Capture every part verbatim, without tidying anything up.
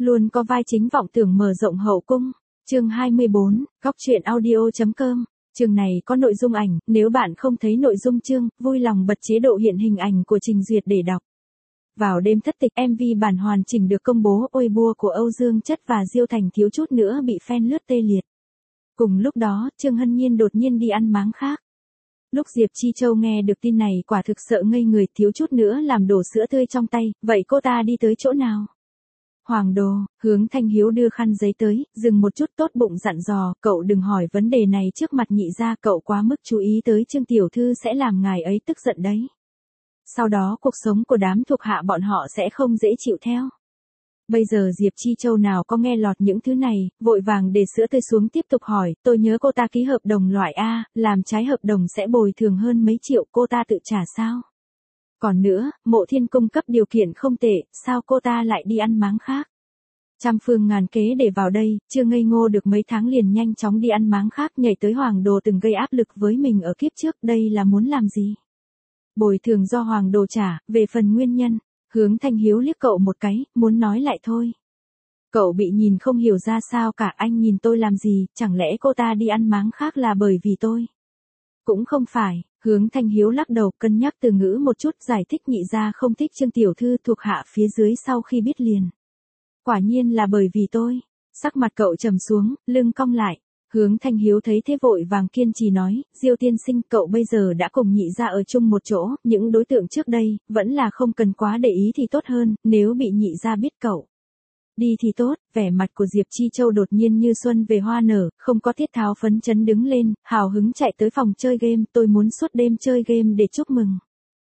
Luôn có vai chính vọng tưởng mở rộng hậu cung. Chương hai mươi bốn, góc truyện audio.com. Chương này có nội dung ảnh, nếu bạn không thấy nội dung chương, vui lòng bật chế độ hiện hình ảnh của trình duyệt để đọc. Vào đêm thất tịch, em vê bản hoàn chỉnh được công bố, Weibo của Âu Dương Chất và Diêu Thành thiếu chút nữa bị fan lướt tê liệt. Cùng lúc đó, Trương Hân Nhiên đột nhiên đi ăn máng khác. Lúc Diệp Chi Châu nghe được tin này quả thực sợ ngây người, thiếu chút nữa làm đổ sữa tươi trong tay, vậy cô ta đi tới chỗ nào? Hoàng Đồ, Hướng Thanh Hiếu đưa khăn giấy tới, dừng một chút tốt bụng dặn dò, cậu đừng hỏi vấn đề này trước mặt nhị gia, cậu quá mức chú ý tới Trương Tiểu Thư sẽ làm ngài ấy tức giận đấy. Sau đó cuộc sống của đám thuộc hạ bọn họ sẽ không dễ chịu theo. Bây giờ Diệp Chi Châu nào có nghe lọt những thứ này, vội vàng để sữa tươi xuống tiếp tục hỏi, tôi nhớ cô ta ký hợp đồng loại A, làm trái hợp đồng sẽ bồi thường hơn mấy triệu, cô ta tự trả sao? Còn nữa, Mộ Thiên cung cấp điều kiện không tệ, sao cô ta lại đi ăn máng khác? Trăm phương ngàn kế để vào đây, chưa ngây ngô được mấy tháng liền nhanh chóng đi ăn máng khác, nhảy tới Hoàng Đồ từng gây áp lực với mình ở kiếp trước, đây là muốn làm gì? Bồi thường do Hoàng Đồ trả, về phần nguyên nhân, Hướng Thanh Hiếu liếc cậu một cái, muốn nói lại thôi. Cậu bị nhìn không hiểu ra sao cả, anh nhìn tôi làm gì, chẳng lẽ cô ta đi ăn máng khác là bởi vì tôi? Cũng không phải, Hướng Thanh Hiếu lắc đầu, cân nhắc từ ngữ một chút, giải thích nhị gia không thích Trương Tiểu Thư, thuộc hạ phía dưới sau khi biết liền. Quả nhiên là bởi vì tôi. Sắc mặt cậu trầm xuống, lưng cong lại. Hướng Thanh Hiếu thấy thế vội vàng kiên trì nói, Diêu tiên sinh, cậu bây giờ đã cùng nhị gia ở chung một chỗ, những đối tượng trước đây, vẫn là không cần quá để ý thì tốt hơn, nếu bị nhị gia biết cậu đi thì tốt. Vẻ mặt của Diệp Chi Châu đột nhiên như xuân về hoa nở, không có thiết tháo phấn chấn đứng lên, hào hứng chạy tới phòng chơi game, tôi muốn suốt đêm chơi game để chúc mừng.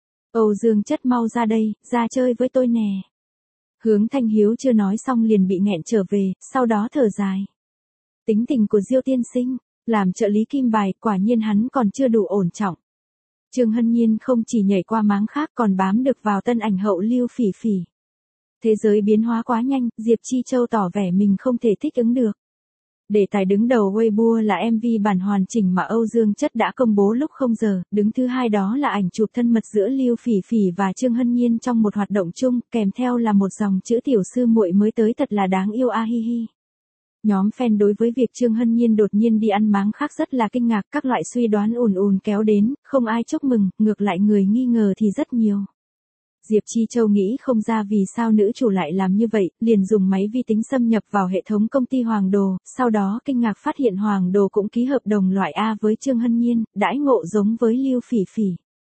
Âu Dương Chất mau ra đây, ra chơi với tôi nè. Hướng Thanh Hiếu chưa nói xong liền bị nghẹn trở về, sau đó thở dài. Tính tình của Diêu tiên sinh, làm trợ lý kim bài, quả nhiên hắn còn chưa đủ ổn trọng. Trương Hân Nhiên không chỉ nhảy qua máng khác còn bám được vào tân ảnh hậu Lưu Phỉ Phỉ. Thế giới biến hóa quá nhanh, Diệp Chi Châu tỏ vẻ mình không thể thích ứng được. Đề tài đứng đầu Weibo là em vê bản hoàn chỉnh mà Âu Dương Chất đã công bố lúc không giờ, đứng thứ hai đó là ảnh chụp thân mật giữa Lưu Phỉ Phỉ và Trương Hân Nhiên trong một hoạt động chung, kèm theo là một dòng chữ tiểu sư muội mới tới thật là đáng yêu a hi hi. Nhóm fan đối với việc Trương Hân Nhiên đột nhiên đi ăn máng khác rất là kinh ngạc, các loại suy đoán ùn ùn kéo đến, không ai chúc mừng, ngược lại người nghi ngờ thì rất nhiều. Diệp Chi Châu nghĩ không ra vì sao nữ chủ lại làm như vậy, liền dùng máy vi tính xâm nhập vào hệ thống công ty Hoàng Đồ, sau đó kinh ngạc phát hiện Hoàng Đồ cũng ký hợp đồng loại A với Trương Hân Nhiên, đãi ngộ giống với Lưu Phỉ Phỉ.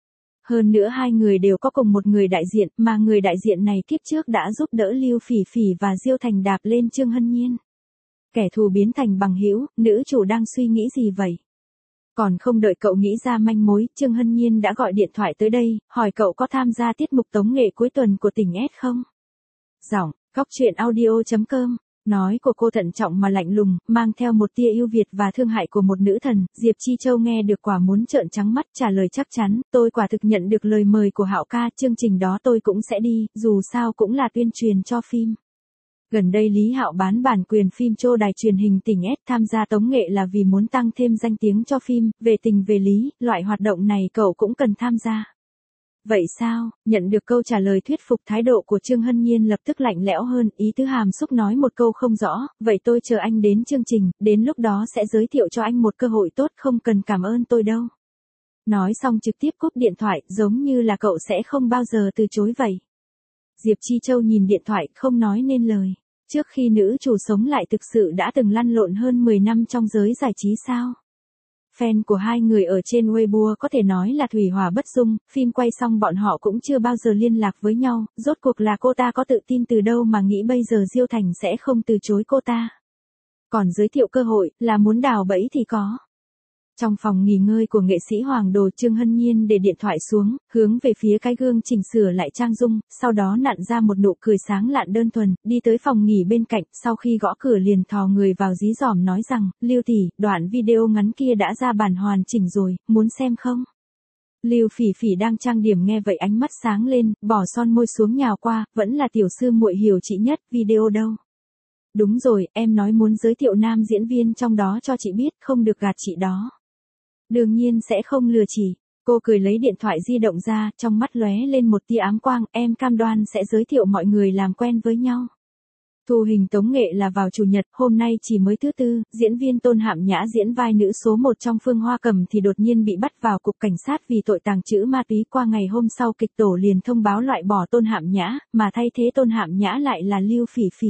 Hơn nữa hai người đều có cùng một người đại diện, mà người đại diện này kiếp trước đã giúp đỡ Lưu Phỉ Phỉ và Diêu Thành đạp lên Trương Hân Nhiên. Kẻ thù biến thành bằng hữu, nữ chủ đang suy nghĩ gì vậy? Còn không đợi cậu nghĩ ra manh mối, Trương Hân Nhiên đã gọi điện thoại tới đây, hỏi cậu có tham gia tiết mục tống nghệ cuối tuần của tỉnh S không? Giọng, góc truyện audio.com, nói của cô thận trọng mà lạnh lùng, mang theo một tia yêu Việt và thương hại của một nữ thần. Diệp Chi Châu nghe được quả muốn trợn trắng mắt, trả lời chắc chắn, tôi quả thực nhận được lời mời của Hạo ca, chương trình đó tôi cũng sẽ đi, dù sao cũng là tuyên truyền cho phim. Gần đây Lý Hạo bán bản quyền phim cho đài truyền hình tỉnh S, tham gia tống nghệ là vì muốn tăng thêm danh tiếng cho phim, về tình về lý, loại hoạt động này cậu cũng cần tham gia. Vậy sao? Nhận được câu trả lời thuyết phục, thái độ của Trương Hân Nhiên lập tức lạnh lẽo hơn, ý tứ hàm xúc nói một câu không rõ, vậy tôi chờ anh đến chương trình, đến lúc đó sẽ giới thiệu cho anh một cơ hội tốt, không cần cảm ơn tôi đâu. Nói xong trực tiếp cúp điện thoại, giống như là cậu sẽ không bao giờ từ chối vậy. Diệp Chi Châu nhìn điện thoại, không nói nên lời. Trước khi nữ chủ sống lại thực sự đã từng lăn lộn hơn mười năm trong giới giải trí sao? Fan của hai người ở trên Weibo có thể nói là thủy hỏa bất dung, phim quay xong bọn họ cũng chưa bao giờ liên lạc với nhau, rốt cuộc là cô ta có tự tin từ đâu mà nghĩ bây giờ Diêu Thành sẽ không từ chối cô ta. Còn giới thiệu cơ hội, là muốn đào bẫy thì có. Trong phòng nghỉ ngơi của nghệ sĩ Hoàng Đồ, Trương Hân Nhiên để điện thoại xuống, hướng về phía cái gương chỉnh sửa lại trang dung, sau đó nặn ra một nụ cười sáng lạn đơn thuần, đi tới phòng nghỉ bên cạnh, sau khi gõ cửa liền thò người vào dí dỏm nói rằng, Lưu tỷ, đoạn video ngắn kia đã ra bản hoàn chỉnh rồi, muốn xem không? Lưu Phỉ Phỉ đang trang điểm nghe vậy ánh mắt sáng lên, bỏ son môi xuống nhào qua, vẫn là tiểu sư muội hiểu chị nhất, video đâu? Đúng rồi, em nói muốn giới thiệu nam diễn viên trong đó cho chị biết, không được gạt chị đó. Đương nhiên sẽ không lừa chị. Cô cười lấy điện thoại di động ra, trong mắt lóe lên một tia ám quang, em cam đoan sẽ giới thiệu mọi người làm quen với nhau. Thu hình tống nghệ là vào chủ nhật, hôm nay chỉ mới thứ tư, diễn viên Tôn Hạm Nhã diễn vai nữ số một trong Phương Hoa Cầm thì đột nhiên bị bắt vào cục cảnh sát vì tội tàng trữ ma túy. Qua ngày hôm sau kịch tổ liền thông báo loại bỏ Tôn Hạm Nhã, mà thay thế Tôn Hạm Nhã lại là Lưu Phỉ Phỉ.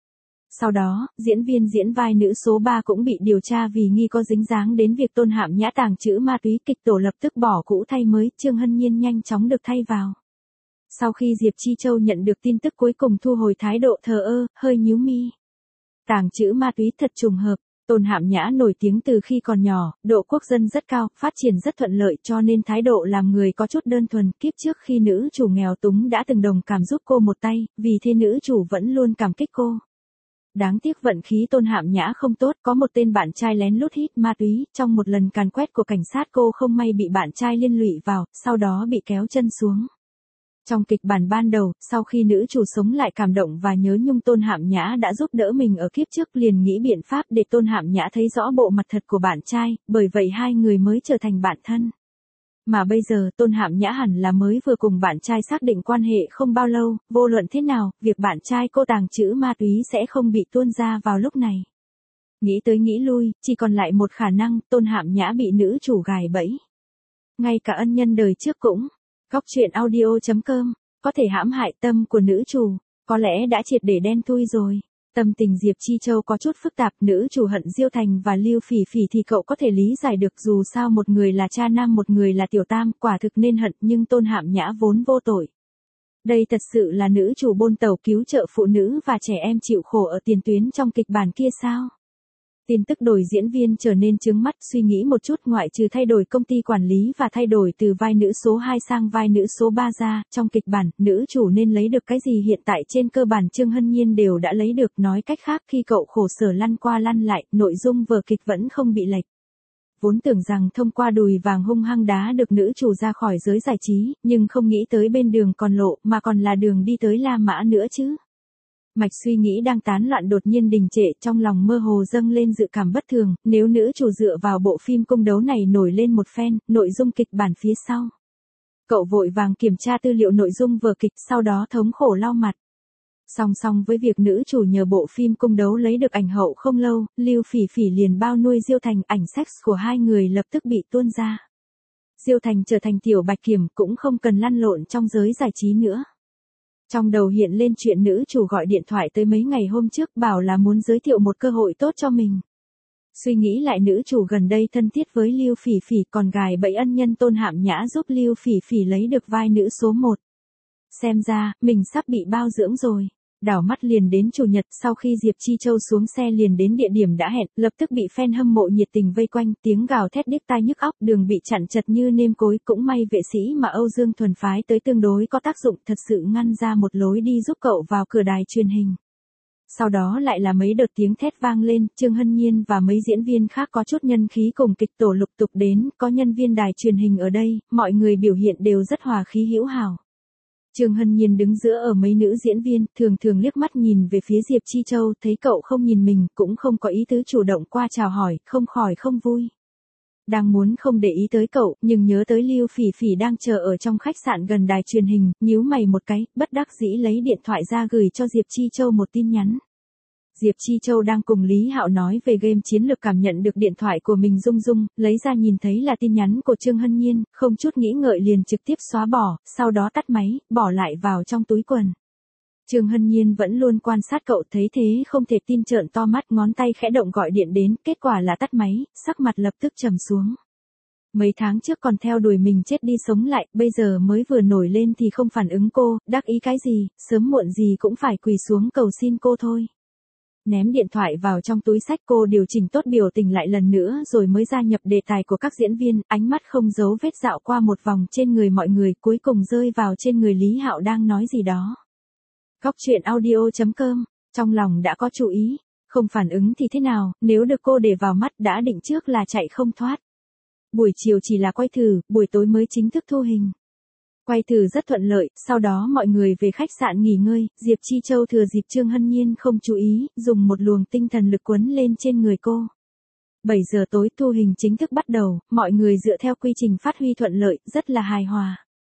Sau đó, diễn viên diễn vai nữ số ba cũng bị điều tra vì nghi có dính dáng đến việc Tôn Hạm Nhã tàng trữ ma túy. Kịch tổ lập tức bỏ cũ thay mới, Trương Hân Nhiên nhanh chóng được thay vào. Sau khi Diệp Chi Châu nhận được tin tức cuối cùng thu hồi thái độ thờ ơ, hơi nhíu mi. Tàng trữ ma túy thật trùng hợp, Tôn Hạm Nhã nổi tiếng từ khi còn nhỏ, độ quốc dân rất cao, phát triển rất thuận lợi cho nên thái độ làm người có chút đơn thuần. Kiếp trước khi nữ chủ nghèo túng đã từng đồng cảm giúp cô một tay, vì thế nữ chủ vẫn luôn cảm kích cô. Đáng tiếc vận khí Tôn Hạm Nhã không tốt, có một tên bạn trai lén lút hít ma túy, trong một lần càn quét của cảnh sát cô không may bị bạn trai liên lụy vào, sau đó bị kéo chân xuống. Trong kịch bản ban đầu, sau khi nữ chủ sống lại cảm động và nhớ nhung Tôn Hạm Nhã đã giúp đỡ mình ở kiếp trước, liền nghĩ biện pháp để Tôn Hạm Nhã thấy rõ bộ mặt thật của bạn trai, bởi vậy hai người mới trở thành bạn thân. Mà bây giờ Tôn Hạm Nhã hẳn là mới vừa cùng bạn trai xác định quan hệ không bao lâu, vô luận thế nào, việc bạn trai cô tàng trữ ma túy sẽ không bị tuôn ra vào lúc này. Nghĩ tới nghĩ lui, chỉ còn lại một khả năng, Tôn Hạm Nhã bị nữ chủ gài bẫy. Ngay cả ân nhân đời trước cũng. Góc truyện audio chấm com, có thể hãm hại tâm của nữ chủ, có lẽ đã triệt để đen thui rồi. Tâm tình Diệp Chi Châu có chút phức tạp, nữ chủ hận Diêu Thành và Lưu Phỉ Phỉ thì cậu có thể lý giải được, dù sao một người là cha nam một người là tiểu tam, quả thực nên hận, nhưng Tôn Hạm Nhã vốn vô tội. Đây thật sự là nữ chủ bôn tàu cứu trợ phụ nữ và trẻ em chịu khổ ở tiền tuyến trong kịch bản kia sao? Tin tức đổi diễn viên trở nên chướng mắt, suy nghĩ một chút, ngoại trừ thay đổi công ty quản lý và thay đổi từ vai nữ số hai sang vai nữ số ba ra, trong kịch bản, nữ chủ nên lấy được cái gì hiện tại trên cơ bản Trương Hân Nhiên đều đã lấy được, nói cách khác khi cậu khổ sở lăn qua lăn lại, nội dung vở kịch vẫn không bị lệch. Vốn tưởng rằng thông qua đùi vàng hung hăng đá được nữ chủ ra khỏi giới giải trí, nhưng không nghĩ tới bên đường còn lộ, mà còn là đường đi tới La Mã nữa chứ. Mạch suy nghĩ đang tán loạn đột nhiên đình trệ, trong lòng mơ hồ dâng lên dự cảm bất thường, nếu nữ chủ dựa vào bộ phim cung đấu này nổi lên một phen, nội dung kịch bản phía sau. Cậu vội vàng kiểm tra tư liệu nội dung vở kịch, sau đó thống khổ lau mặt. Song song với việc nữ chủ nhờ bộ phim cung đấu lấy được ảnh hậu không lâu, Lưu Phỉ Phỉ liền bao nuôi Diêu Thành, ảnh sex của hai người lập tức bị tuôn ra. Diêu Thành trở thành tiểu bạch kiểm, cũng không cần lăn lộn trong giới giải trí nữa. Trong đầu hiện lên chuyện nữ chủ gọi điện thoại tới mấy ngày hôm trước bảo là muốn giới thiệu một cơ hội tốt cho mình. Suy nghĩ lại nữ chủ gần đây thân thiết với Lưu Phỉ Phỉ, còn gài bẫy ân nhân Tôn Hạm Nhã giúp Lưu Phỉ Phỉ lấy được vai nữ số một. Xem ra, mình sắp bị bao dưỡng rồi. Đảo mắt liền đến chủ nhật, sau khi Diệp Chi Châu xuống xe liền đến địa điểm đã hẹn, lập tức bị fan hâm mộ nhiệt tình vây quanh, tiếng gào thét điếc tai nhức óc, đường bị chặn chật như nêm cối, cũng may vệ sĩ mà Âu Dương Thuần phái tới tương đối có tác dụng, thật sự ngăn ra một lối đi giúp cậu vào cửa đài truyền hình. Sau đó lại là mấy đợt tiếng thét vang lên, Trương Hân Nhiên và mấy diễn viên khác có chút nhân khí cùng kịch tổ lục tục đến, có nhân viên đài truyền hình ở đây, mọi người biểu hiện đều rất hòa khí hữu hảo. Trương Hân Nhiên đứng giữa ở mấy nữ diễn viên, thường thường liếc mắt nhìn về phía Diệp Chi Châu, thấy cậu không nhìn mình, cũng không có ý tứ chủ động qua chào hỏi, không khỏi không vui. Đang muốn không để ý tới cậu, nhưng nhớ tới Lưu Phỉ Phỉ đang chờ ở trong khách sạn gần đài truyền hình, nhíu mày một cái, bất đắc dĩ lấy điện thoại ra gửi cho Diệp Chi Châu một tin nhắn. Diệp Chi Châu đang cùng Lý Hạo nói về game chiến lược, cảm nhận được điện thoại của mình rung rung, lấy ra nhìn thấy là tin nhắn của Trương Hân Nhiên, không chút nghĩ ngợi liền trực tiếp xóa bỏ, sau đó tắt máy, bỏ lại vào trong túi quần. Trương Hân Nhiên vẫn luôn quan sát cậu, thấy thế không thể tin, trợn to mắt, ngón tay khẽ động gọi điện đến, kết quả là tắt máy, sắc mặt lập tức trầm xuống. Mấy tháng trước còn theo đuổi mình chết đi sống lại, bây giờ mới vừa nổi lên thì không phản ứng cô, đắc ý cái gì, sớm muộn gì cũng phải quỳ xuống cầu xin cô thôi. Ném điện thoại vào trong túi xách, cô điều chỉnh tốt biểu tình lại lần nữa rồi mới gia nhập đề tài của các diễn viên, ánh mắt không giấu vết dạo qua một vòng trên người mọi người, cuối cùng rơi vào trên người Lý Hạo đang nói gì đó. Góc truyện audio chấm com, trong lòng đã có chú ý, không phản ứng thì thế nào, nếu được cô để vào mắt đã định trước là chạy không thoát. Buổi chiều chỉ là quay thử, buổi tối mới chính thức thu hình. Quay thử rất thuận lợi, sau đó mọi người về khách sạn nghỉ ngơi, Diệp Chi Châu thừa dịp Trương Hân Nhiên không chú ý, dùng một luồng tinh thần lực quấn lên trên người cô. bảy giờ tối thu hình chính thức bắt đầu, mọi người dựa theo quy trình phát huy thuận lợi, rất là hài hòa.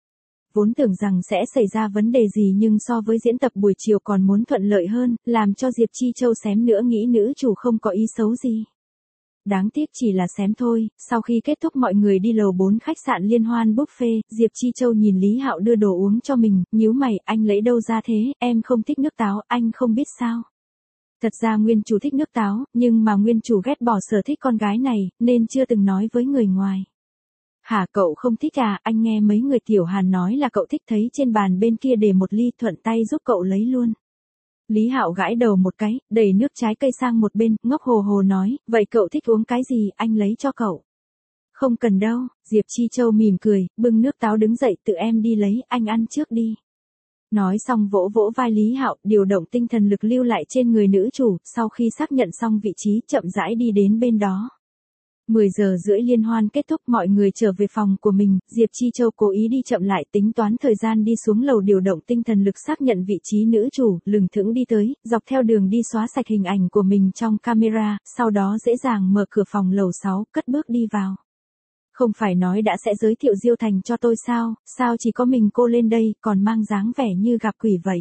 vốn tưởng rằng sẽ xảy ra vấn đề gì nhưng so với diễn tập buổi chiều còn muốn thuận lợi hơn, làm cho Diệp Chi Châu xém nữa nghĩ nữ chủ không có ý xấu gì. Đáng tiếc chỉ là xém thôi, sau khi kết thúc mọi người đi lầu bốn khách sạn liên hoan buffet, Diệp Chi Châu nhìn Lý Hạo đưa đồ uống cho mình, nhíu mày, anh lấy đâu ra thế, em không thích nước táo, anh không biết sao. Thật ra nguyên chủ thích nước táo, nhưng mà nguyên chủ ghét bỏ sở thích con gái này, nên chưa từng nói với người ngoài. Hả, cậu không thích à, anh nghe mấy người Tiểu Hàn nói là cậu thích, thấy trên bàn bên kia để một ly, thuận tay giúp cậu lấy luôn. Lý Hạo gãi đầu một cái, đẩy nước trái cây sang một bên, ngốc hồ hồ nói, vậy cậu thích uống cái gì, anh lấy cho cậu. Không cần đâu, Diệp Chi Châu mỉm cười, bưng nước táo đứng dậy, tự em đi lấy, anh ăn trước đi. Nói xong vỗ vỗ vai Lý Hạo, điều động tinh thần lực lưu lại trên người nữ chủ, sau khi xác nhận xong vị trí, chậm rãi đi đến bên đó. mười giờ rưỡi liên hoan kết thúc, mọi người trở về phòng của mình, Diệp Chi Châu cố ý đi chậm lại, tính toán thời gian đi xuống lầu điều động tinh thần lực xác nhận vị trí nữ chủ, lừng thững đi tới, dọc theo đường đi xóa sạch hình ảnh của mình trong camera, sau đó dễ dàng mở cửa phòng lầu sáu, cất bước đi vào. Không phải nói đã sẽ giới thiệu Diêu Thành cho tôi sao, sao chỉ có mình cô lên đây, còn mang dáng vẻ như gặp quỷ vậy.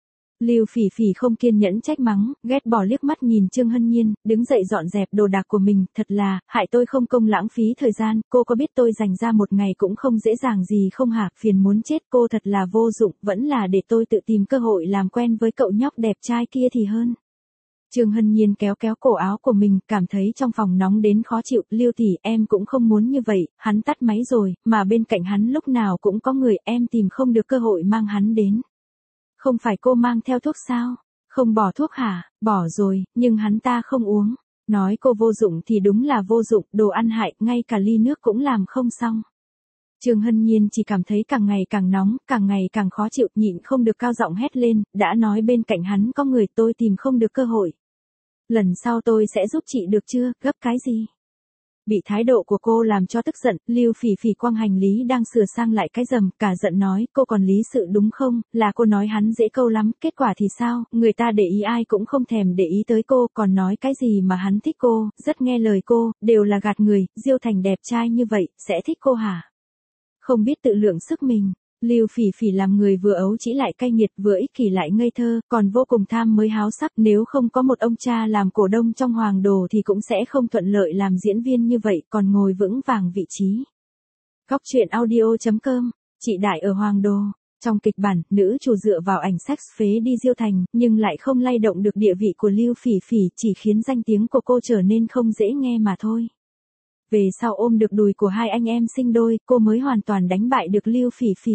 Lưu Phỉ Phỉ không kiên nhẫn trách mắng, ghét bỏ liếc mắt nhìn Trương Hân Nhiên, đứng dậy dọn dẹp đồ đạc của mình, thật là, hại tôi không công lãng phí thời gian, cô có biết tôi dành ra một ngày cũng không dễ dàng gì không hả, phiền muốn chết, cô thật là vô dụng, vẫn là để tôi tự tìm cơ hội làm quen với cậu nhóc đẹp trai kia thì hơn. Trương Hân Nhiên kéo kéo cổ áo của mình, cảm thấy trong phòng nóng đến khó chịu, Lưu tỷ, em cũng không muốn như vậy, hắn tắt máy rồi, mà bên cạnh hắn lúc nào cũng có người, em tìm không được cơ hội mang hắn đến. Không phải cô mang theo thuốc sao? Không bỏ thuốc hả? Bỏ rồi, nhưng hắn ta không uống. Nói cô vô dụng thì đúng là vô dụng, đồ ăn hại, ngay cả ly nước cũng làm không xong. Trương Hân Nhiên chỉ cảm thấy càng ngày càng nóng, càng ngày càng khó chịu, nhịn không được cao giọng hét lên, đã nói bên cạnh hắn có người, tôi tìm không được cơ hội. Lần sau tôi sẽ giúp chị được chưa, gấp cái gì? Bị thái độ của cô làm cho tức giận, Lưu Phỉ Phỉ quăng hành lý đang sửa sang lại cái rầm, cả giận nói, cô còn lý sự đúng không, là cô nói hắn dễ câu lắm, kết quả thì sao, người ta để ý ai cũng không thèm để ý tới cô, còn nói cái gì mà hắn thích cô, rất nghe lời cô, đều là gạt người, Diêu Thành đẹp trai như vậy, sẽ thích cô hả? Không biết tự lượng sức mình. Lưu Phỉ Phỉ làm người vừa ấu trĩ lại cay nghiệt, vừa ích kỷ lại ngây thơ, còn vô cùng tham mới háo sắc, nếu không có một ông cha làm cổ đông trong Hoàng Đồ thì cũng sẽ không thuận lợi làm diễn viên như vậy, còn ngồi vững vàng vị trí. Góc truyện audio chấm com, chị Đại ở Hoàng Đồ. Trong kịch bản, nữ chủ dựa vào ảnh sex phế đi Diêu Thành, nhưng lại không lay động được địa vị của Lưu Phỉ Phỉ, chỉ khiến danh tiếng của cô trở nên không dễ nghe mà thôi. Về sau ôm được đùi của hai anh em sinh đôi, cô mới hoàn toàn đánh bại được Lưu Phỉ Phỉ.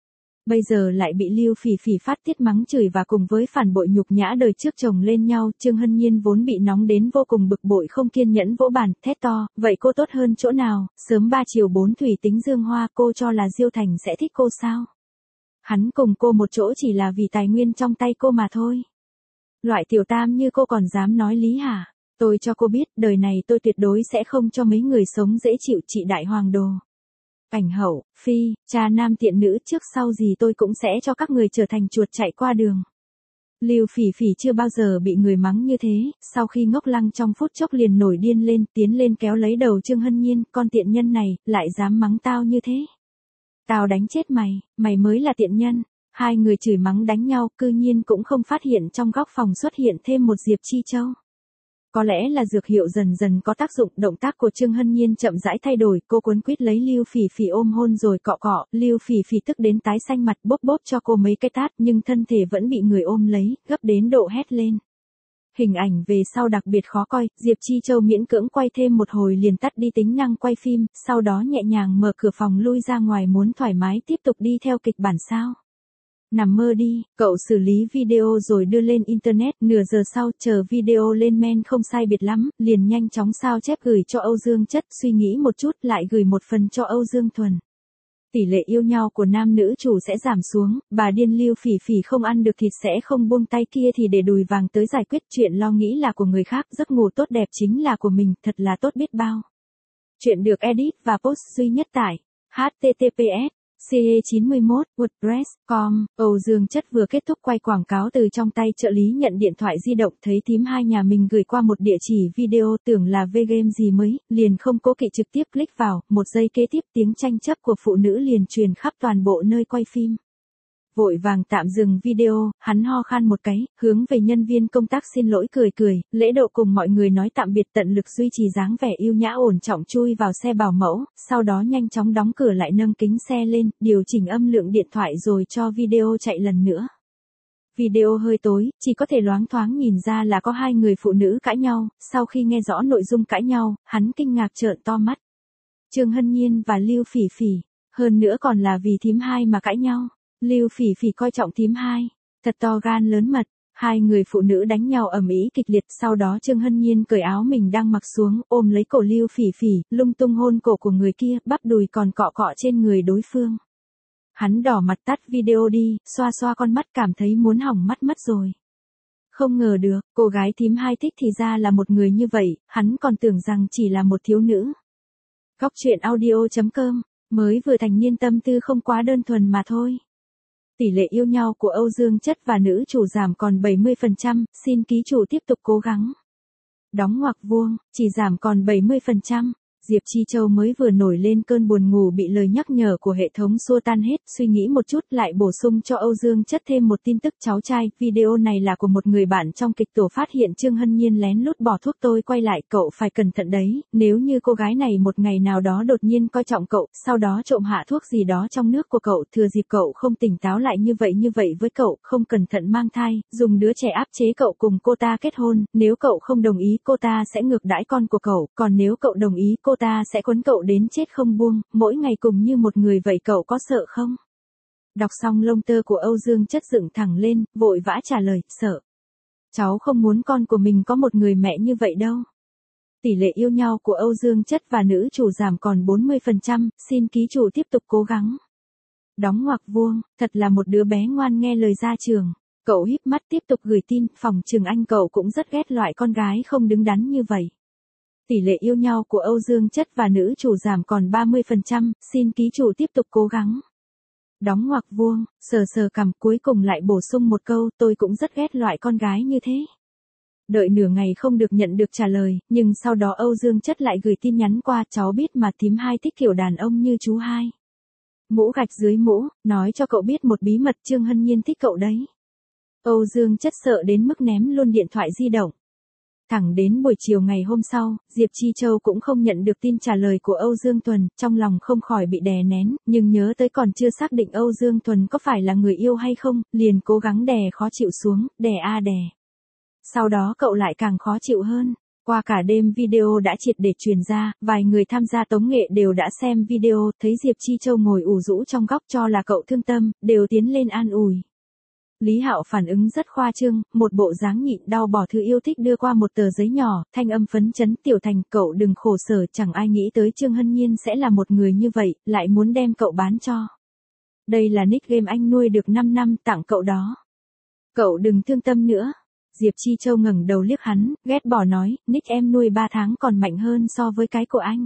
Bây giờ lại bị Lưu Phỉ Phỉ phát tiết mắng chửi và cùng với phản bội nhục nhã đời trước chồng lên nhau, Trương Hân Nhiên vốn bị nóng đến vô cùng bực bội không kiên nhẫn vỗ bàn, thét to, vậy cô tốt hơn chỗ nào, sớm ba chiều bốn thủy tính dương hoa, cô cho là Diêu Thành sẽ thích cô sao? Hắn cùng cô một chỗ chỉ là vì tài nguyên trong tay cô mà thôi. Loại tiểu tam như cô còn dám nói lý hả? Tôi cho cô biết, đời này tôi tuyệt đối sẽ không cho mấy người sống dễ chịu, chị Đại Hoàng Đồ. Ảnh hậu, phi, cha nam tiện nữ, trước sau gì tôi cũng sẽ cho các người trở thành chuột chạy qua đường. Lưu Phỉ Phỉ chưa bao giờ bị người mắng như thế, sau khi ngốc lăng trong phút chốc liền nổi điên lên, tiến lên kéo lấy đầu Trương Hân Nhiên, con tiện nhân này, lại dám mắng tao như thế. Tao đánh chết mày, mày mới là tiện nhân. Hai người chửi mắng đánh nhau, cư nhiên cũng không phát hiện trong góc phòng xuất hiện thêm một Diệp Chi Châu. Có lẽ là dược hiệu dần dần có tác dụng, động tác của Trương Hân Nhiên chậm rãi thay đổi, cô cuốn quýt lấy Lưu Phỉ Phỉ ôm hôn rồi cọ cọ, Lưu Phỉ Phỉ tức đến tái xanh mặt, bóp bóp cho cô mấy cái tát, nhưng thân thể vẫn bị người ôm lấy, gấp đến độ hét lên. Hình ảnh về sau đặc biệt khó coi, Diệp Chi Châu miễn cưỡng quay thêm một hồi liền tắt đi tính năng quay phim, sau đó nhẹ nhàng mở cửa phòng lui ra ngoài, muốn thoải mái tiếp tục đi theo kịch bản sao. Nằm mơ đi, cậu xử lý video rồi đưa lên internet, nửa giờ sau, chờ video lên men không sai biệt lắm, liền nhanh chóng sao chép gửi cho Âu Dương Chất, suy nghĩ một chút lại gửi một phần cho Âu Dương Thuần. Tỷ lệ yêu nhau của nam nữ chủ sẽ giảm xuống, bà điên Lưu Phỉ Phỉ không ăn được thịt sẽ không buông tay kia thì để đùi vàng tới giải quyết, chuyện lo nghĩ là của người khác, giấc ngủ tốt đẹp chính là của mình, thật là tốt biết bao. Chuyện được edit và post duy nhất tại H T T P S xê e chín mươi mốt, WordPress chấm com, Âu Dương Chất vừa kết thúc quay quảng cáo từ trong tay trợ lý nhận điện thoại di động thấy thím hai nhà mình gửi qua một địa chỉ video tưởng là về game gì mới, liền không cố kỵ trực tiếp click vào, một giây kế tiếp tiếng tranh chấp của phụ nữ liền truyền khắp toàn bộ nơi quay phim. Vội vàng tạm dừng video, hắn ho khan một cái, hướng về nhân viên công tác xin lỗi cười cười, lễ độ cùng mọi người nói tạm biệt tận lực duy trì dáng vẻ yêu nhã ổn trọng chui vào xe bảo mẫu, sau đó nhanh chóng đóng cửa lại nâng kính xe lên, điều chỉnh âm lượng điện thoại rồi cho video chạy lần nữa. Video hơi tối, chỉ có thể loáng thoáng nhìn ra là có hai người phụ nữ cãi nhau, sau khi nghe rõ nội dung cãi nhau, hắn kinh ngạc trợn to mắt. Trương Hân Nhiên và Lưu Phỉ Phỉ, hơn nữa còn là vì thím hai mà cãi nhau. Lưu Phỉ Phỉ coi trọng thím hai, thật to gan lớn mật, hai người phụ nữ đánh nhau ầm ĩ kịch liệt, sau đó Trương Hân Nhiên cởi áo mình đang mặc xuống, ôm lấy cổ Lưu Phỉ Phỉ, lung tung hôn cổ của người kia, bắp đùi còn cọ cọ trên người đối phương. Hắn đỏ mặt tắt video đi, xoa xoa con mắt cảm thấy muốn hỏng mắt mất rồi. Không ngờ được, cô gái thím hai thích thì ra là một người như vậy, hắn còn tưởng rằng chỉ là một thiếu nữ. Góc truyện audio chấm com, mới vừa thành niên tâm tư không quá đơn thuần mà thôi. Tỷ lệ yêu nhau của Âu Dương Chất và nữ chủ giảm còn bảy mươi phần trăm, xin ký chủ tiếp tục cố gắng. Đóng ngoặc vuông, chỉ giảm còn bảy mươi phần trăm. Diệp Chi Châu mới vừa nổi lên cơn buồn ngủ bị lời nhắc nhở của hệ thống xua tan hết, suy nghĩ một chút lại bổ sung cho Âu Dương Chất thêm một tin tức cháu trai, video này là của một người bạn trong kịch tổ phát hiện Trương Hân Nhiên lén lút bỏ thuốc tôi quay lại, cậu phải cẩn thận đấy, nếu như cô gái này một ngày nào đó đột nhiên coi trọng cậu, sau đó trộm hạ thuốc gì đó trong nước của cậu, thừa dịp cậu không tỉnh táo lại như vậy như vậy với cậu, không cẩn thận mang thai, dùng đứa trẻ áp chế cậu cùng cô ta kết hôn, nếu cậu không đồng ý cô ta sẽ ngược đãi con của cậu, còn nếu cậu đồng ý cô ta sẽ quấn cậu đến chết không buông, mỗi ngày cùng như một người vậy cậu có sợ không? Đọc xong lông tơ của Âu Dương Chất dựng thẳng lên, vội vã trả lời, sợ. Cháu không muốn con của mình có một người mẹ như vậy đâu. Tỷ lệ yêu nhau của Âu Dương Chất và nữ chủ giảm còn bốn mươi phần trăm, xin ký chủ tiếp tục cố gắng. Đóng ngoặc vuông, thật là một đứa bé ngoan nghe lời ra trường. Cậu híp mắt tiếp tục gửi tin, phòng trường anh cậu cũng rất ghét loại con gái không đứng đắn như vậy. Tỷ lệ yêu nhau của Âu Dương Chất và nữ chủ giảm còn ba mươi phần trăm, xin ký chủ tiếp tục cố gắng. Đóng ngoặc vuông, sờ sờ cằm cuối cùng lại bổ sung một câu, tôi cũng rất ghét loại con gái như thế. Đợi nửa ngày không được nhận được trả lời, nhưng sau đó Âu Dương Chất lại gửi tin nhắn qua, cháu biết mà thím hai thích kiểu đàn ông như chú hai. Mũ gạch dưới mũ, nói cho cậu biết một bí mật, Trương Hân Nhiên thích cậu đấy. Âu Dương Chất sợ đến mức ném luôn điện thoại di động. Thẳng đến buổi chiều ngày hôm sau, Diệp Chi Châu cũng không nhận được tin trả lời của Âu Dương Thuần, trong lòng không khỏi bị đè nén, nhưng nhớ tới còn chưa xác định Âu Dương Thuần có phải là người yêu hay không, liền cố gắng đè khó chịu xuống, đè a đè. Sau đó cậu lại càng khó chịu hơn. Qua cả đêm video đã triệt để truyền ra, vài người tham gia tống nghệ đều đã xem video, thấy Diệp Chi Châu ngồi ủ rũ trong góc cho là cậu thương tâm, đều tiến lên an ủi. Lý Hạo phản ứng rất khoa trương, một bộ dáng nhịn đau bỏ thứ yêu thích đưa qua một tờ giấy nhỏ, thanh âm phấn chấn, Tiểu Thành, cậu đừng khổ sở, chẳng ai nghĩ tới Trương Hân Nhiên sẽ là một người như vậy, lại muốn đem cậu bán cho. Đây là nick game anh nuôi được năm năm, tặng cậu đó. Cậu đừng thương tâm nữa. Diệp Chi Châu ngẩng đầu liếc hắn, ghét bỏ nói, nick em nuôi ba tháng còn mạnh hơn so với cái của anh.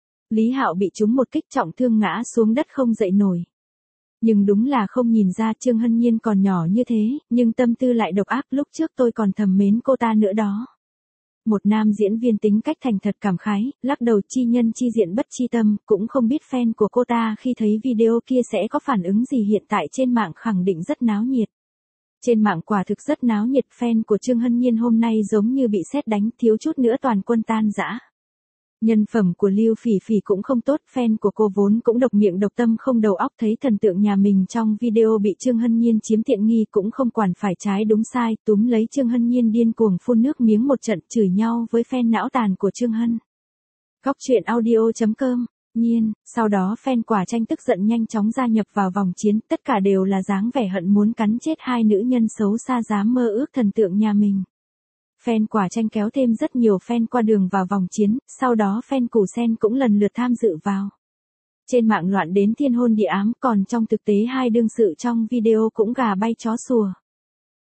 Lý Hạo bị trúng một kích trọng thương ngã xuống đất không dậy nổi. Nhưng đúng là không nhìn ra Trương Hân Nhiên còn nhỏ như thế, nhưng tâm tư lại độc ác, lúc trước tôi còn thầm mến cô ta nữa đó. Một nam diễn viên tính cách thành thật cảm khái, lắc đầu chi nhân chi diện bất chi tâm, cũng không biết fan của cô ta khi thấy video kia sẽ có phản ứng gì, hiện tại trên mạng khẳng định rất náo nhiệt. Trên mạng quả thực rất náo nhiệt, fan của Trương Hân Nhiên hôm nay giống như bị sét đánh, thiếu chút nữa toàn quân tan rã. Nhân phẩm của Lưu Phỉ Phỉ cũng không tốt, fan của cô vốn cũng độc miệng độc tâm không đầu óc, thấy thần tượng nhà mình trong video bị Trương Hân Nhiên chiếm tiện nghi cũng không quản phải trái đúng sai, túm lấy Trương Hân Nhiên điên cuồng phun nước miếng một trận, chửi nhau với fan não tàn của Trương Hân. Góc truyện audio chấm com. Nhiên, sau đó fan Quả Chanh tức giận nhanh chóng gia nhập vào vòng chiến, tất cả đều là dáng vẻ hận muốn cắn chết hai nữ nhân xấu xa dám mơ ước thần tượng nhà mình. Fan Quả Chanh kéo thêm rất nhiều fan qua đường vào vòng chiến, sau đó fan Củ Sen cũng lần lượt tham dự vào. Trên mạng loạn đến thiên hôn địa ám, còn trong thực tế hai đương sự trong video cũng gà bay chó sủa.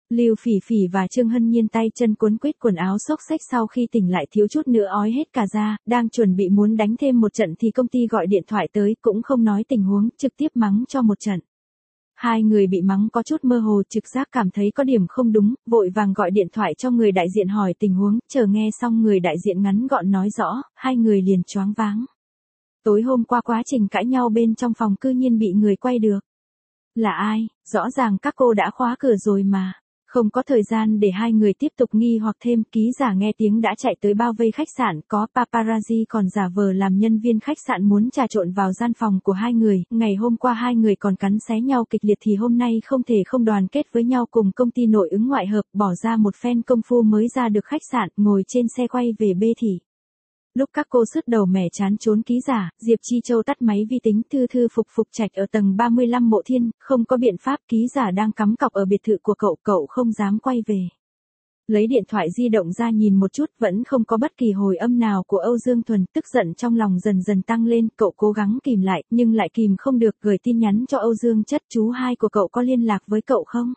Lưu Phỉ Phỉ và Trương Hân Nhiên tay chân cuốn quýt quần áo xốc xếch sau khi tỉnh lại thiếu chút nữa ói hết cả da, đang chuẩn bị muốn đánh thêm một trận thì công ty gọi điện thoại tới, cũng không nói tình huống, trực tiếp mắng cho một trận. Hai người bị mắng có chút mơ hồ, trực giác cảm thấy có điểm không đúng, vội vàng gọi điện thoại cho người đại diện hỏi tình huống, chờ nghe xong người đại diện ngắn gọn nói rõ, hai người liền choáng váng. Tối hôm qua quá trình cãi nhau bên trong phòng cư nhiên bị người quay được. Là ai? Rõ ràng các cô đã khóa cửa rồi mà. Không có thời gian để hai người tiếp tục nghi hoặc thêm, ký giả nghe tiếng đã chạy tới bao vây khách sạn, có paparazzi còn giả vờ làm nhân viên khách sạn muốn trà trộn vào gian phòng của hai người, ngày hôm qua hai người còn cắn xé nhau kịch liệt thì hôm nay không thể không đoàn kết với nhau cùng công ty nội ứng ngoại hợp, bỏ ra một phen công phu mới ra được khách sạn, ngồi trên xe quay về Bê Thị. Lúc các cô sứt đầu mẻ chán trốn ký giả, Diệp Chi Châu tắt máy vi tính, thư thư phục phục trạch ở tầng ba mươi lăm Mộ Thiên, không có biện pháp, ký giả đang cắm cọc ở biệt thự của cậu, cậu không dám quay về. Lấy điện thoại di động ra nhìn một chút, vẫn không có bất kỳ hồi âm nào của Âu Dương Thuần, tức giận trong lòng dần dần tăng lên, cậu cố gắng kìm lại, nhưng lại kìm không được, gửi tin nhắn cho Âu Dương Chất, chú hai của cậu có liên lạc với cậu không?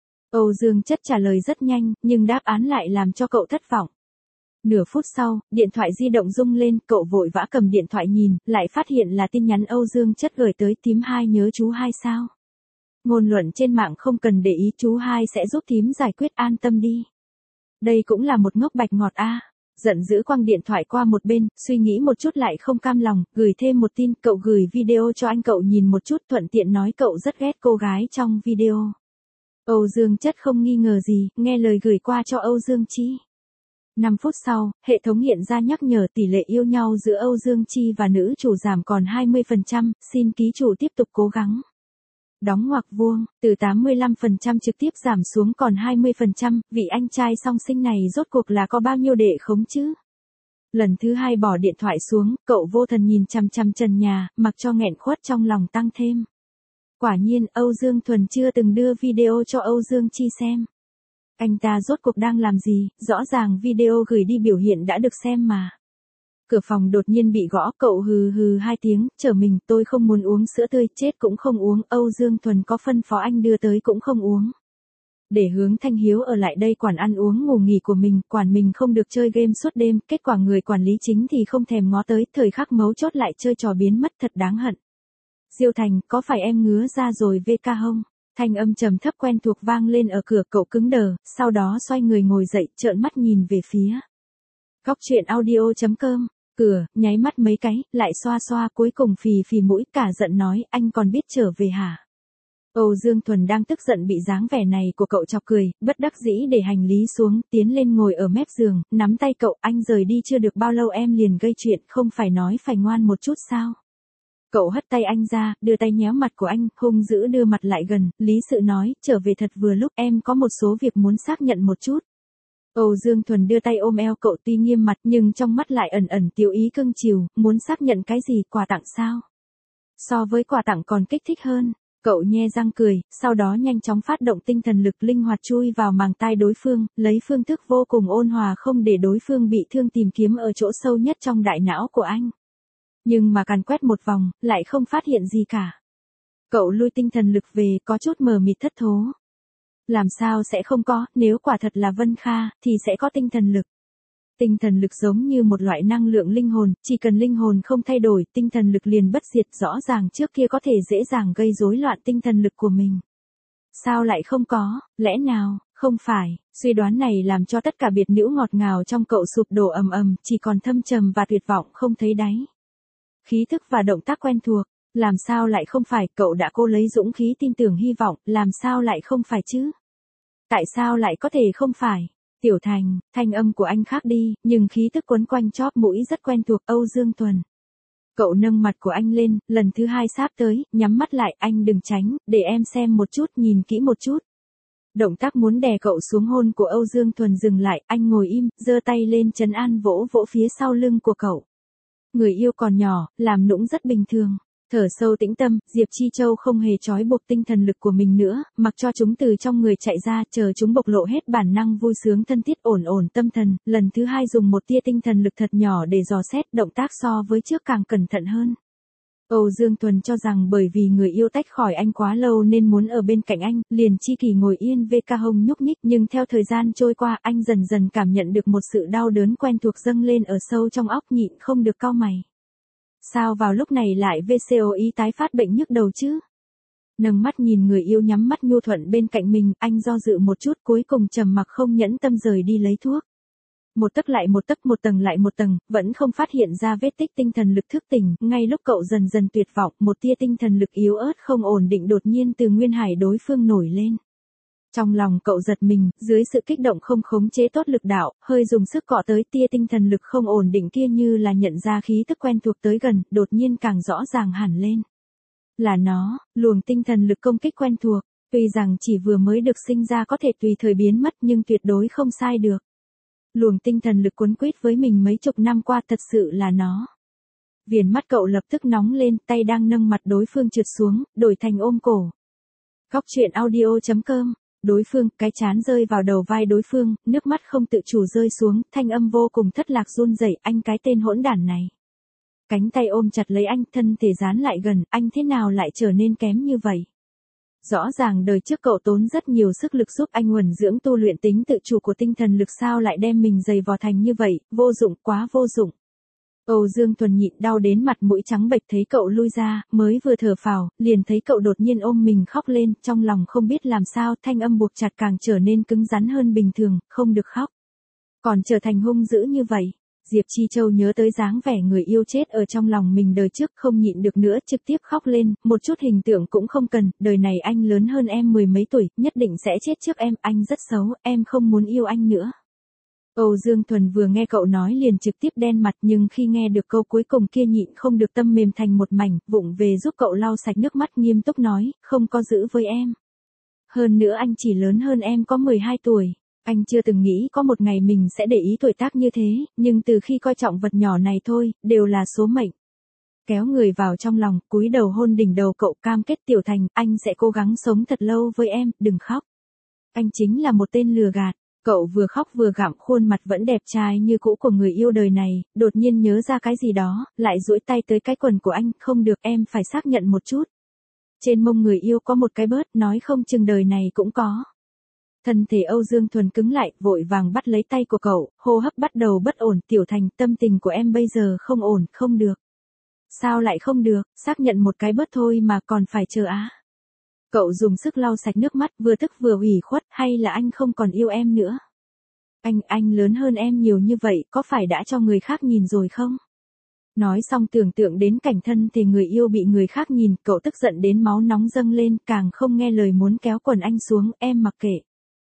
Âu Dương Chất trả lời rất nhanh, nhưng đáp án lại làm cho cậu thất vọng. Nửa phút sau, điện thoại di động rung lên, cậu vội vã cầm điện thoại nhìn, lại phát hiện là tin nhắn Âu Dương Chất gửi tới, tím hai nhớ chú hai sao? Ngôn luận trên mạng không cần để ý, chú hai sẽ giúp tím giải quyết, an tâm đi. Đây cũng là một ngốc bạch ngọt a. Giận dữ quăng điện thoại qua một bên, suy nghĩ một chút lại không cam lòng, gửi thêm một tin, cậu gửi video cho anh cậu nhìn một chút, thuận tiện nói cậu rất ghét cô gái trong video. Âu Dương Chất không nghi ngờ gì, nghe lời gửi qua cho Âu Dương Chi. năm phút sau, hệ thống hiện ra nhắc nhở tỷ lệ yêu nhau giữa Âu Dương Chi và nữ chủ giảm còn hai mươi phần trăm, xin ký chủ tiếp tục cố gắng. Đóng ngoặc vuông, từ tám mươi lăm phần trăm trực tiếp giảm xuống còn hai mươi phần trăm, vị anh trai song sinh này rốt cuộc là có bao nhiêu đệ khống chứ? Lần thứ hai bỏ điện thoại xuống, cậu vô thần nhìn chằm chằm trần nhà, mặc cho nghẹn khuất trong lòng tăng thêm. Quả nhiên, Âu Dương Thuần chưa từng đưa video cho Âu Dương Chi xem. Anh ta rốt cuộc đang làm gì, rõ ràng video gửi đi biểu hiện đã được xem mà. Cửa phòng đột nhiên bị gõ, cậu hừ hừ hai tiếng, trở mình, tôi không muốn uống sữa tươi, chết cũng không uống, Âu Dương Thuần có phân phó anh đưa tới cũng không uống. Để hướng Thanh Hiếu ở lại đây quản ăn uống ngủ nghỉ của mình, quản mình không được chơi game suốt đêm, kết quả người quản lý chính thì không thèm ngó tới, thời khắc mấu chốt lại chơi trò biến mất, thật đáng hận. Diêu Thành, có phải em ngứa ra rồi vê ca không? Thanh âm trầm thấp quen thuộc vang lên ở cửa, cậu cứng đờ, sau đó xoay người ngồi dậy, trợn mắt nhìn về phía. Góc truyện audio chấm com, cửa, nháy mắt mấy cái, lại xoa xoa, cuối cùng phì phì mũi, cả giận nói, anh còn biết trở về hả? Âu Dương Thuần đang tức giận bị dáng vẻ này của cậu chọc cười, bất đắc dĩ để hành lý xuống, tiến lên ngồi ở mép giường, nắm tay cậu, anh rời đi chưa được bao lâu em liền gây chuyện, không phải nói phải ngoan một chút sao? Cậu hất tay anh ra, đưa tay nhéo mặt của anh, hung dữ đưa mặt lại gần, lý sự nói, trở về thật vừa lúc, em có một số việc muốn xác nhận một chút. Âu Dương Thuần đưa tay ôm eo cậu, tuy nghiêm mặt nhưng trong mắt lại ẩn ẩn tiêu ý cưng chiều, muốn xác nhận cái gì, quà tặng sao? So với quà tặng còn kích thích hơn. Cậu nhe răng cười, sau đó nhanh chóng phát động tinh thần lực linh hoạt chui vào màng tai đối phương, lấy phương thức vô cùng ôn hòa không để đối phương bị thương tìm kiếm ở chỗ sâu nhất trong đại não của anh. Nhưng mà càn quét một vòng, lại không phát hiện gì cả. Cậu lui tinh thần lực về, có chút mờ mịt thất thố. Làm sao sẽ không có, nếu quả thật là Vân Kha, thì sẽ có tinh thần lực. Tinh thần lực giống như một loại năng lượng linh hồn, chỉ cần linh hồn không thay đổi, tinh thần lực liền bất diệt, rõ ràng trước kia có thể dễ dàng gây rối loạn tinh thần lực của mình. Sao lại không có, lẽ nào, không phải, suy đoán này làm cho tất cả biệt nữ ngọt ngào trong cậu sụp đổ ầm ầm, chỉ còn thâm trầm và tuyệt vọng không thấy đáy. Khí thức và động tác quen thuộc, làm sao lại không phải, cậu đã cố lấy dũng khí tin tưởng hy vọng, làm sao lại không phải chứ? Tại sao lại có thể không phải? Tiểu Thành, thanh âm của anh khác đi, nhưng khí tức quấn quanh chóp mũi rất quen thuộc, Âu Dương Thuần. Cậu nâng mặt của anh lên, lần thứ hai sáp tới, nhắm mắt lại, anh đừng tránh, để em xem một chút, nhìn kỹ một chút. Động tác muốn đè cậu xuống hôn của Âu Dương Thuần dừng lại, anh ngồi im, giơ tay lên trấn an vỗ vỗ phía sau lưng của cậu. Người yêu còn nhỏ, làm nũng rất bình thường. Thở sâu tĩnh tâm, Diệp Chi Châu không hề trói buộc tinh thần lực của mình nữa, mặc cho chúng từ trong người chạy ra, chờ chúng bộc lộ hết bản năng vui sướng thân thiết ổn ổn tâm thần, lần thứ hai dùng một tia tinh thần lực thật nhỏ để dò xét, động tác so với trước càng cẩn thận hơn. Âu Dương Thuần cho rằng bởi vì người yêu tách khỏi anh quá lâu nên muốn ở bên cạnh anh, liền chi kỷ ngồi yên vê ca hông nhúc nhích, nhưng theo thời gian trôi qua anh dần dần cảm nhận được một sự đau đớn quen thuộc dâng lên ở sâu trong óc, nhịn không được cau mày. Sao vào lúc này lại vê xê o ý tái phát bệnh nhức đầu chứ? Nâng mắt nhìn người yêu nhắm mắt nhu thuận bên cạnh mình, anh do dự một chút cuối cùng trầm mặc không nhẫn tâm rời đi lấy thuốc. Một tấc lại một tấc, một tầng lại một tầng, vẫn không phát hiện ra vết tích tinh thần lực thức tỉnh, ngay lúc cậu dần dần tuyệt vọng, một tia tinh thần lực yếu ớt không ổn định đột nhiên từ nguyên hải đối phương nổi lên. Trong lòng cậu giật mình, dưới sự kích động không khống chế tốt lực đạo, hơi dùng sức cọ tới tia tinh thần lực không ổn định kia như là nhận ra khí tức quen thuộc tới gần, đột nhiên càng rõ ràng hẳn lên. Là nó, luồng tinh thần lực công kích quen thuộc, tuy rằng chỉ vừa mới được sinh ra có thể tùy thời biến mất nhưng tuyệt đối không sai được. Luồng tinh thần lực cuốn quýt với mình mấy chục năm qua thật sự là nó. Viền mắt cậu lập tức nóng lên, tay đang nâng mặt đối phương trượt xuống, đổi thành ôm cổ. Góc truyện audio chấm com, đối phương, cái chán rơi vào đầu vai đối phương, nước mắt không tự chủ rơi xuống, thanh âm vô cùng thất lạc run rẩy, anh cái tên hỗn đản này. Cánh tay ôm chặt lấy anh, thân thể dán lại gần, anh thế nào lại trở nên kém như vậy? Rõ ràng đời trước cậu tốn rất nhiều sức lực giúp anh huấn dưỡng tu luyện tính tự chủ của tinh thần lực, sao lại đem mình dày vò thành như vậy, vô dụng, quá vô dụng. Âu Dương Thuần nhịn đau đến mặt mũi trắng bệch, thấy cậu lui ra, mới vừa thở phào, liền thấy cậu đột nhiên ôm mình khóc lên, trong lòng không biết làm sao, thanh âm buộc chặt càng trở nên cứng rắn hơn bình thường, không được khóc. Còn trở thành hung dữ như vậy. Diệp Chi Châu nhớ tới dáng vẻ người yêu chết ở trong lòng mình đời trước, không nhịn được nữa, trực tiếp khóc lên, một chút hình tượng cũng không cần, đời này anh lớn hơn em mười mấy tuổi, nhất định sẽ chết trước em, anh rất xấu, em không muốn yêu anh nữa. Âu Dương Thuần vừa nghe cậu nói liền trực tiếp đen mặt, nhưng khi nghe được câu cuối cùng kia nhịn không được tâm mềm thành một mảnh, vụng về giúp cậu lau sạch nước mắt, nghiêm túc nói, không có giữ với em. Hơn nữa anh chỉ lớn hơn em có mười hai tuổi. Anh chưa từng nghĩ có một ngày mình sẽ để ý tuổi tác như thế, nhưng từ khi coi trọng vật nhỏ này thôi, đều là số mệnh. Kéo người vào trong lòng, cúi đầu hôn đỉnh đầu cậu, cam kết Tiểu Thành, anh sẽ cố gắng sống thật lâu với em, đừng khóc. Anh chính là một tên lừa gạt. Cậu vừa khóc vừa gặm khuôn mặt vẫn đẹp trai như cũ của người yêu đời này, đột nhiên nhớ ra cái gì đó, lại duỗi tay tới cái quần của anh, không được, em phải xác nhận một chút. Trên mông người yêu có một cái bớt, nói không chừng đời này cũng có. Thân thể Âu Dương Thuần cứng lại, vội vàng bắt lấy tay của cậu, hô hấp bắt đầu bất ổn, Tiểu Thành, tâm tình của em bây giờ không ổn, không được. Sao lại không được, xác nhận một cái bớt thôi mà còn phải chờ á. Cậu dùng sức lau sạch nước mắt, vừa tức vừa ủy khuất, hay là anh không còn yêu em nữa? Anh, anh lớn hơn em nhiều như vậy, có phải đã cho người khác nhìn rồi không? Nói xong tưởng tượng đến cảnh thân thì người yêu bị người khác nhìn, cậu tức giận đến máu nóng dâng lên, càng không nghe lời muốn kéo quần anh xuống, em mặc kệ.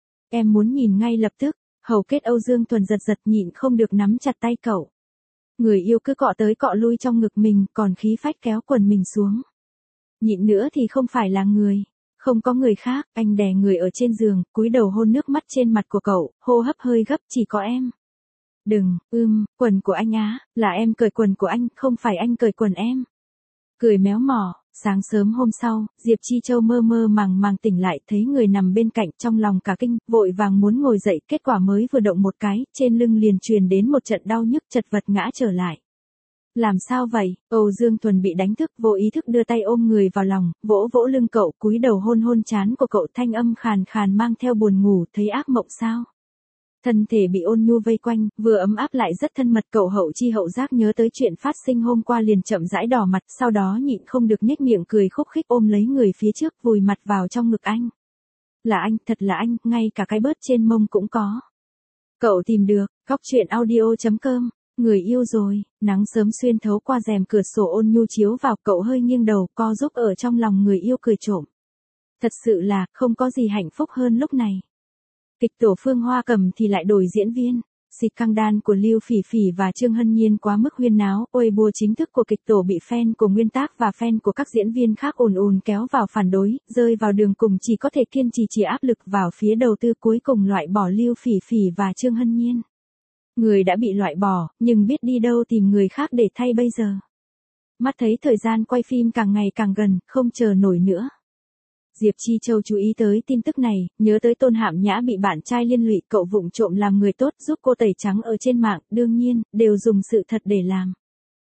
Em muốn nhìn ngay lập tức, hầu kết Âu Dương Thuần giật giật nhịn không được nắm chặt tay cậu. Người yêu cứ cọ tới cọ lui trong ngực mình, còn khí phách kéo quần mình xuống. Nhịn nữa thì không phải là người. Không có người khác, anh đè người ở trên giường, cúi đầu hôn nước mắt trên mặt của cậu, hô hấp hơi gấp, chỉ có em. Đừng, ưm, quần của anh á, là em cởi quần của anh, không phải anh cởi quần em. Cười méo mỏ, sáng sớm hôm sau, Diệp Chi Châu mơ mơ màng màng tỉnh lại, thấy người nằm bên cạnh, trong lòng cả kinh, vội vàng muốn ngồi dậy, kết quả mới vừa động một cái, trên lưng liền truyền đến một trận đau nhức, chật vật ngã trở lại. Làm sao vậy? Âu Dương Thuần bị đánh thức, vô ý thức đưa tay ôm người vào lòng, vỗ vỗ lưng cậu, cúi đầu hôn hôn trán của cậu, thanh âm khàn khàn mang theo buồn ngủ, thấy ác mộng sao? Thân thể bị ôn nhu vây quanh, vừa ấm áp lại rất thân mật, cậu hậu chi hậu giác nhớ tới chuyện phát sinh hôm qua liền chậm rãi đỏ mặt, sau đó nhịn không được nhếch miệng cười khúc khích ôm lấy người phía trước, vùi mặt vào trong ngực anh. Là anh, thật là anh, ngay cả cái bớt trên mông cũng có. Cậu tìm được, góc truyện audio chấm com. Người yêu rồi, nắng sớm xuyên thấu qua rèm cửa sổ ôn nhu chiếu vào, cậu hơi nghiêng đầu, co giúp ở trong lòng người yêu cười trộm. Thật sự là, không có gì hạnh phúc hơn lúc này. Kịch tổ Phương Hoa Cầm thì lại đổi diễn viên. Xịt căng đan của Lưu Phỉ Phỉ và Trương Hân Nhiên quá mức huyên náo, Weibo chính thức của kịch tổ bị fan của nguyên tác và fan của các diễn viên khác ồn ồn kéo vào phản đối, rơi vào đường cùng, chỉ có thể kiên trì chĩa áp lực vào phía đầu tư, cuối cùng loại bỏ Lưu Phỉ Phỉ và Trương Hân Nhiên. Người đã bị loại bỏ, nhưng biết đi đâu tìm người khác để thay bây giờ. Mắt thấy thời gian quay phim càng ngày càng gần, không chờ nổi nữa. Diệp Chi Châu chú ý tới tin tức này, nhớ tới Tôn Hạm Nhã bị bạn trai liên lụy, cậu vụng trộm làm người tốt giúp cô tẩy trắng ở trên mạng, đương nhiên, đều dùng sự thật để làm.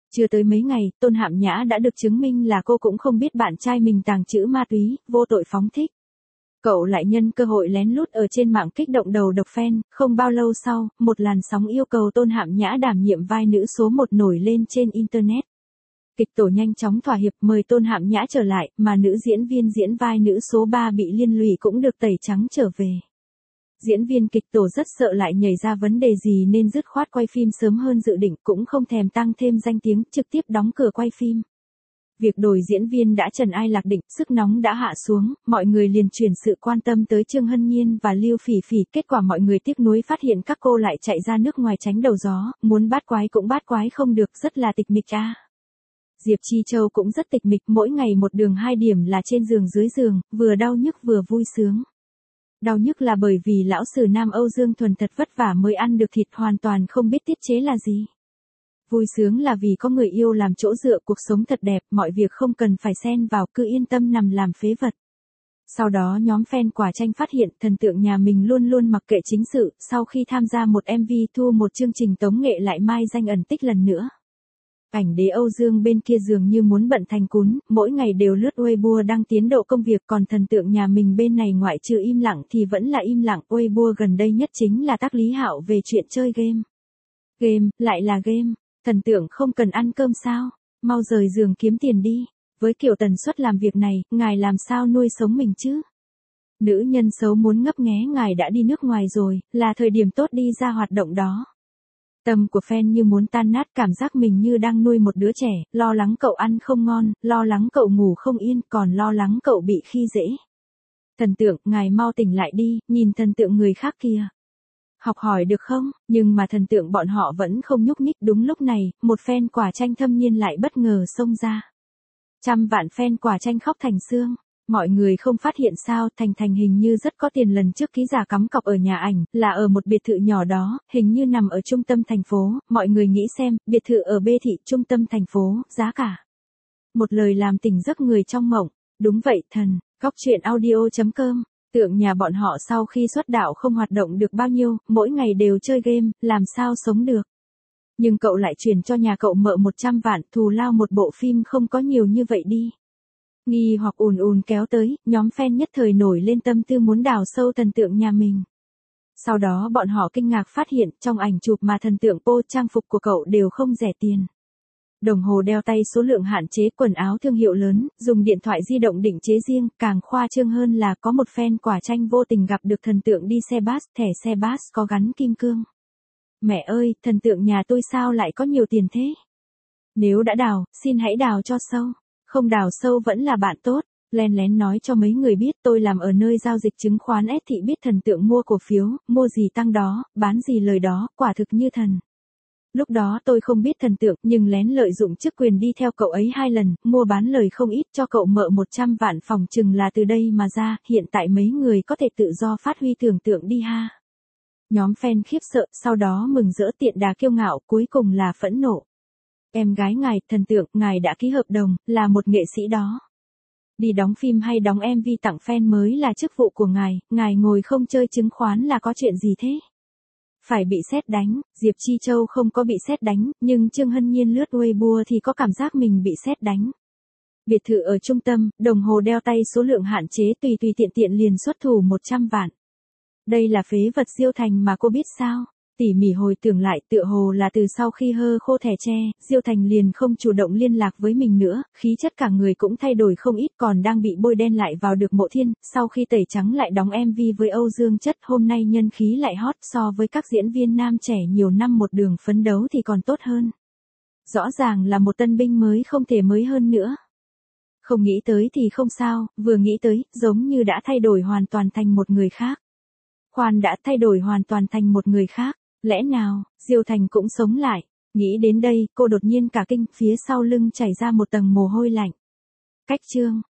Chưa tới mấy ngày, Tôn Hạm Nhã đã được chứng minh là cô cũng không biết bạn trai mình tàng trữ ma túy, vô tội phóng thích. Cậu lại nhân cơ hội lén lút ở trên mạng kích động đầu độc fan, không bao lâu sau, một làn sóng yêu cầu Tôn Hạm Nhã đảm nhiệm vai nữ số một nổi lên trên Internet. Kịch tổ nhanh chóng thỏa hiệp mời Tôn Hạm Nhã trở lại, mà nữ diễn viên diễn vai nữ số ba bị liên lụy cũng được tẩy trắng trở về. Diễn viên kịch tổ rất sợ lại nhảy ra vấn đề gì nên dứt khoát quay phim sớm hơn dự định, cũng không thèm tăng thêm danh tiếng, trực tiếp đóng cửa quay phim. Việc đổi diễn viên đã trần ai lạc định, sức nóng đã hạ xuống, mọi người liền chuyển sự quan tâm tới Trương Hân Nhiên và Lưu Phỉ Phỉ. Kết quả mọi người tiếc nuối phát hiện các cô lại chạy ra nước ngoài tránh đầu gió, muốn bát quái cũng bát quái không được, rất là tịch mịch a. Diệp Chi Châu cũng rất tịch mịch, mỗi ngày một đường hai điểm là trên giường dưới giường, vừa đau nhức vừa vui sướng. Đau nhức là bởi vì lão sử nam Âu Dương Thuần thật vất vả mới ăn được thịt, hoàn toàn không biết tiết chế là gì. Vui sướng là vì có người yêu làm chỗ dựa, cuộc sống thật đẹp, mọi việc không cần phải xen vào, cứ yên tâm nằm làm phế vật. Sau đó nhóm fan Quả Chanh phát hiện thần tượng nhà mình luôn luôn mặc kệ chính sự, sau khi tham gia một em vê thu một chương trình tống nghệ lại mai danh ẩn tích lần nữa. Ảnh đế Âu Dương bên kia dường như muốn bận thành cún, mỗi ngày đều lướt Weibo đăng tiến độ công việc, còn thần tượng nhà mình bên này ngoại trừ im lặng thì vẫn là im lặng. Weibo gần đây nhất chính là tác Lý Hạo về chuyện chơi game. Game, lại là game, thần tượng không cần ăn cơm sao, mau rời giường kiếm tiền đi, với kiểu tần suất làm việc này, ngài làm sao nuôi sống mình chứ? Nữ nhân xấu muốn ngấp nghé, ngài đã đi nước ngoài rồi, là thời điểm tốt đi ra hoạt động đó. Tâm của fan như muốn tan nát, cảm giác mình như đang nuôi một đứa trẻ, lo lắng cậu ăn không ngon, lo lắng cậu ngủ không yên, còn lo lắng cậu bị khi dễ. Thần tượng, ngài mau tỉnh lại đi, nhìn thần tượng người khác kìa. Học hỏi được không? Nhưng mà thần tượng bọn họ vẫn không nhúc nhích. Đúng lúc này, một fan Quả Chanh thâm niên lại bất ngờ xông ra. Trăm vạn fan Quả Chanh khóc thành xương. Mọi người không phát hiện sao, Thành Thành hình như rất có tiền, lần trước ký giả cắm cọc ở nhà ảnh, là ở một biệt thự nhỏ đó, hình như nằm ở trung tâm thành phố. Mọi người nghĩ xem, biệt thự ở B thị trung tâm thành phố, giá cả. Một lời làm tỉnh giấc người trong mộng. Đúng vậy thần, góc truyện audio chấm com. Tượng nhà bọn họ sau khi xuất đạo không hoạt động được bao nhiêu, mỗi ngày đều chơi game, làm sao sống được. Nhưng cậu lại chuyển cho nhà cậu mợ một trăm vạn, thù lao một bộ phim không có nhiều như vậy đi. Nghi hoặc ùn ùn kéo tới, nhóm fan nhất thời nổi lên tâm tư muốn đào sâu thần tượng nhà mình. Sau đó bọn họ kinh ngạc phát hiện, trong ảnh chụp mà thần tượng po trang phục của cậu đều không rẻ tiền. Đồng hồ đeo tay số lượng hạn chế, quần áo thương hiệu lớn, dùng điện thoại di động định chế riêng, càng khoa trương hơn là có một fan Quả Chanh vô tình gặp được thần tượng đi xe bus, thẻ xe bus có gắn kim cương. Mẹ ơi, thần tượng nhà tôi sao lại có nhiều tiền thế? Nếu đã đào, xin hãy đào cho sâu, không đào sâu vẫn là bạn tốt. Len lén nói cho mấy người biết tôi làm ở nơi giao dịch chứng khoán S thị, biết thần tượng mua cổ phiếu, mua gì tăng đó, bán gì lời đó, quả thực như thần. Lúc đó tôi không biết thần tượng, nhưng lén lợi dụng chức quyền đi theo cậu ấy hai lần, mua bán lời không ít, cho cậu mợ một trăm vạn, phòng chừng là từ đây mà ra. Hiện tại mấy người có thể tự do phát huy tưởng tượng đi ha. Nhóm fan khiếp sợ, sau đó mừng rỡ, tiện đà kiêu ngạo, cuối cùng là phẫn nộ. Em gái ngài, thần tượng, ngài đã ký hợp đồng, là một nghệ sĩ đó. Đi đóng phim hay đóng em vê tặng fan mới là chức vụ của ngài, ngài ngồi không chơi chứng khoán là có chuyện gì thế? Phải bị sét đánh. Diệp Chi Châu không có bị sét đánh, nhưng Trương Hân Nhiên lướt Weibo thì có cảm giác mình bị sét đánh. Biệt thự ở trung tâm, đồng hồ đeo tay số lượng hạn chế, tùy tùy tiện tiện liền xuất thủ một trăm vạn. Đây là phế vật Diêu Thành mà cô biết sao? Tỉ mỉ hồi tưởng lại, tựa hồ là từ sau khi hơ khô thẻ tre, Diêu Thành liền không chủ động liên lạc với mình nữa, khí chất cả người cũng thay đổi không ít, còn đang bị bôi đen lại vào được Mộ Thiên, sau khi tẩy trắng lại đóng em vê với Âu Dương Chất, hôm nay nhân khí lại hot, so với các diễn viên nam trẻ nhiều năm một đường phấn đấu thì còn tốt hơn. Rõ ràng là một tân binh mới, không thể mới hơn nữa. Không nghĩ tới thì không sao, vừa nghĩ tới, giống như đã thay đổi hoàn toàn thành một người khác. Khoan đã, thay đổi hoàn toàn thành một người khác. Lẽ nào, Diêu Thành cũng sống lại? Nghĩ đến đây, cô đột nhiên cả kinh, phía sau lưng chảy ra một tầng mồ hôi lạnh. Cách chương.